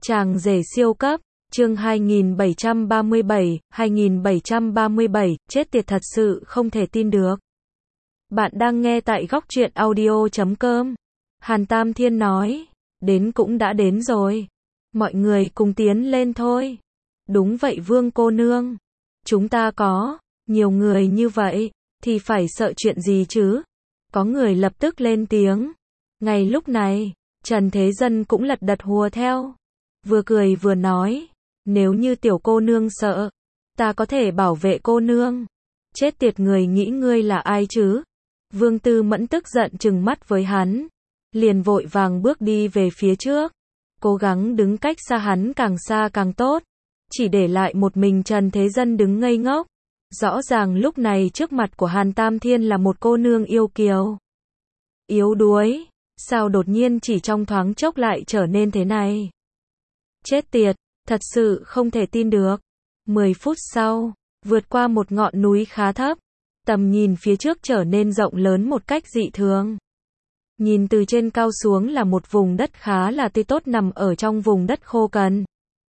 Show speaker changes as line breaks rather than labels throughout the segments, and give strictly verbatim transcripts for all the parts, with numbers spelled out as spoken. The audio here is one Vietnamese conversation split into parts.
Chàng rể siêu cấp, chương hai nghìn bảy trăm ba mươi bảy, hai nghìn bảy trăm ba mươi bảy, chết tiệt thật sự không thể tin được. Bạn đang nghe tại góc truyện audio chấm com. Hàn Tam Thiên nói, đến cũng đã đến rồi. Mọi người cùng tiến lên thôi. Đúng vậy Vương cô nương. Chúng ta có nhiều người như vậy, thì phải sợ chuyện gì chứ? Có người lập tức lên tiếng. Ngay lúc này, Trần Thế Dân cũng lật đật hùa theo. Vừa cười vừa nói, nếu như tiểu cô nương sợ, ta có thể bảo vệ cô nương. Chết tiệt, người nghĩ ngươi là ai chứ? Vương Tư Mẫn tức giận trừng mắt với hắn, liền vội vàng bước đi về phía trước, cố gắng đứng cách xa hắn càng xa càng tốt, chỉ để lại một mình Trần Thế Dân đứng ngây ngốc. Rõ ràng lúc này trước mặt của Hàn Tam Thiên là một cô nương yêu kiều, yếu đuối, sao đột nhiên chỉ trong thoáng chốc lại trở nên thế này? Chết tiệt, thật sự không thể tin được. Mười phút sau, vượt qua một ngọn núi khá thấp, tầm nhìn phía trước trở nên rộng lớn một cách dị thường. Nhìn từ trên cao xuống là một vùng đất khá là tươi tốt nằm ở trong vùng đất khô cằn.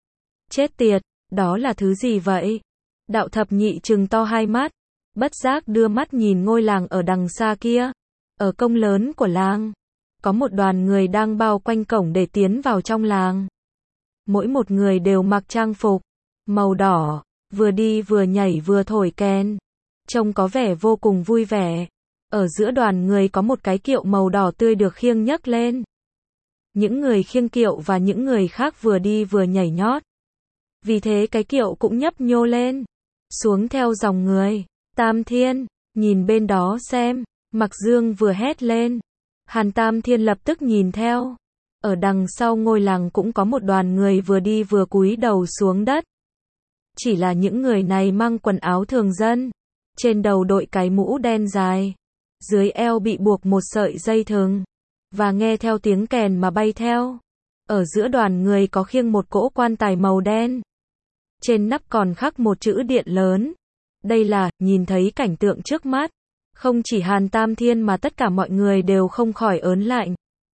Chết tiệt, đó là thứ gì vậy? Đạo Thập Nhị trừng to hai mắt, bất giác đưa mắt nhìn ngôi làng ở đằng xa kia. Ở công lớn của làng, có một đoàn người đang bao quanh cổng để tiến vào trong làng. Mỗi một người đều mặc trang phục màu đỏ, vừa đi vừa nhảy vừa thổi kèn, trông có vẻ vô cùng vui vẻ. Ở giữa đoàn người có một cái kiệu màu đỏ tươi được khiêng nhấc lên. Những người khiêng kiệu và những người khác vừa đi vừa nhảy nhót. Vì thế cái kiệu cũng nhấp nhô lên, xuống theo dòng người. Tam Thiên, nhìn bên đó xem, Mặc Dương vừa hét lên. Hàn Tam Thiên lập tức nhìn theo. Ở đằng sau ngôi làng cũng có một đoàn người vừa đi vừa cúi đầu xuống đất. Chỉ là những người này mang quần áo thường dân, trên đầu đội cái mũ đen dài, dưới eo bị buộc một sợi dây thừng, và nghe theo tiếng kèn mà bay theo. Ở giữa đoàn người có khiêng một cỗ quan tài màu đen, trên nắp còn khắc một chữ điện lớn. Đây là, nhìn thấy cảnh tượng trước mắt, không chỉ Hàn Tam Thiên mà tất cả mọi người đều không khỏi ớn lạnh.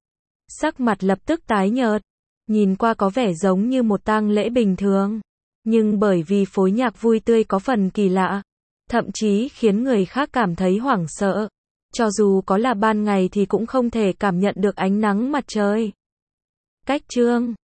Sắc mặt lập tức tái nhợt, nhìn qua có vẻ giống như một tang lễ bình thường, nhưng bởi vì phối nhạc vui tươi có phần kỳ lạ, thậm chí khiến người khác cảm thấy hoảng sợ. Cho dù có là ban ngày thì cũng không thể cảm nhận được ánh nắng mặt trời. Cách chương